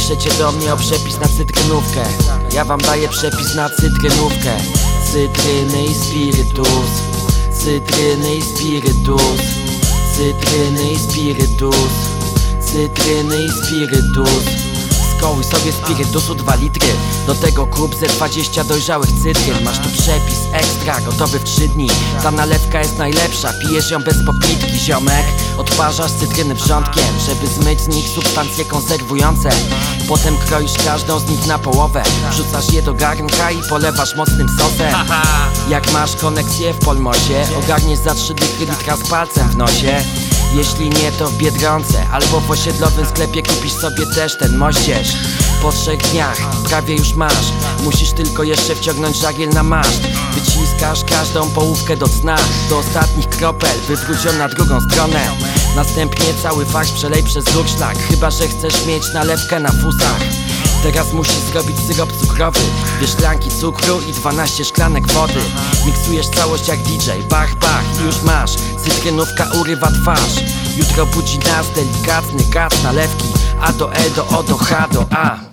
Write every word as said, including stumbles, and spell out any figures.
piszecie do mnie o przepis na cytrynówkę. Ja wam daję przepis na cytrynówkę. Cytryny i spirytus, cytryny i spirytus, cytryny i spirytus, cytryny i spirytus. Skołuj sobie spirytusu dwa litry, do tego kup ze dwadzieścia dojrzałych cytryn. Masz tu przepis ekstra, gotowy w trzy dni. Ta nalewka jest najlepsza, pijesz ją bez popitki, ziomek. Odparzasz cytryny wrzątkiem, żeby zmyć z nich substancje konserwujące. Potem kroisz każdą z nich na połowę, wrzucasz je do garnka i polewasz mocnym sosem. Jak masz koneksję w Polmosie, ogarniesz za trzy dychy litra z palcem w nosie. Jeśli nie, to w Biedronce albo w osiedlowym sklepie kupisz sobie też ten moździerz. Po trzech dniach prawie już masz, musisz tylko jeszcze wciągnąć żagiel na maszt. Wyciskasz każdą połówkę do dna, do ostatnich kropel, wywróć ją na drugą stronę. Następnie cały fakt przelej przez durszlak, chyba że chcesz mieć nalewkę na fusach. Teraz musisz zrobić syrop cukrowy, dwie szklanki cukru i dwanaście szklanek wody. Miksujesz całość jak D J, bach bach i już masz. Cytrynówka urywa twarz. Jutro budzi nas delikatny gaz nalewki A do L do O do H do A.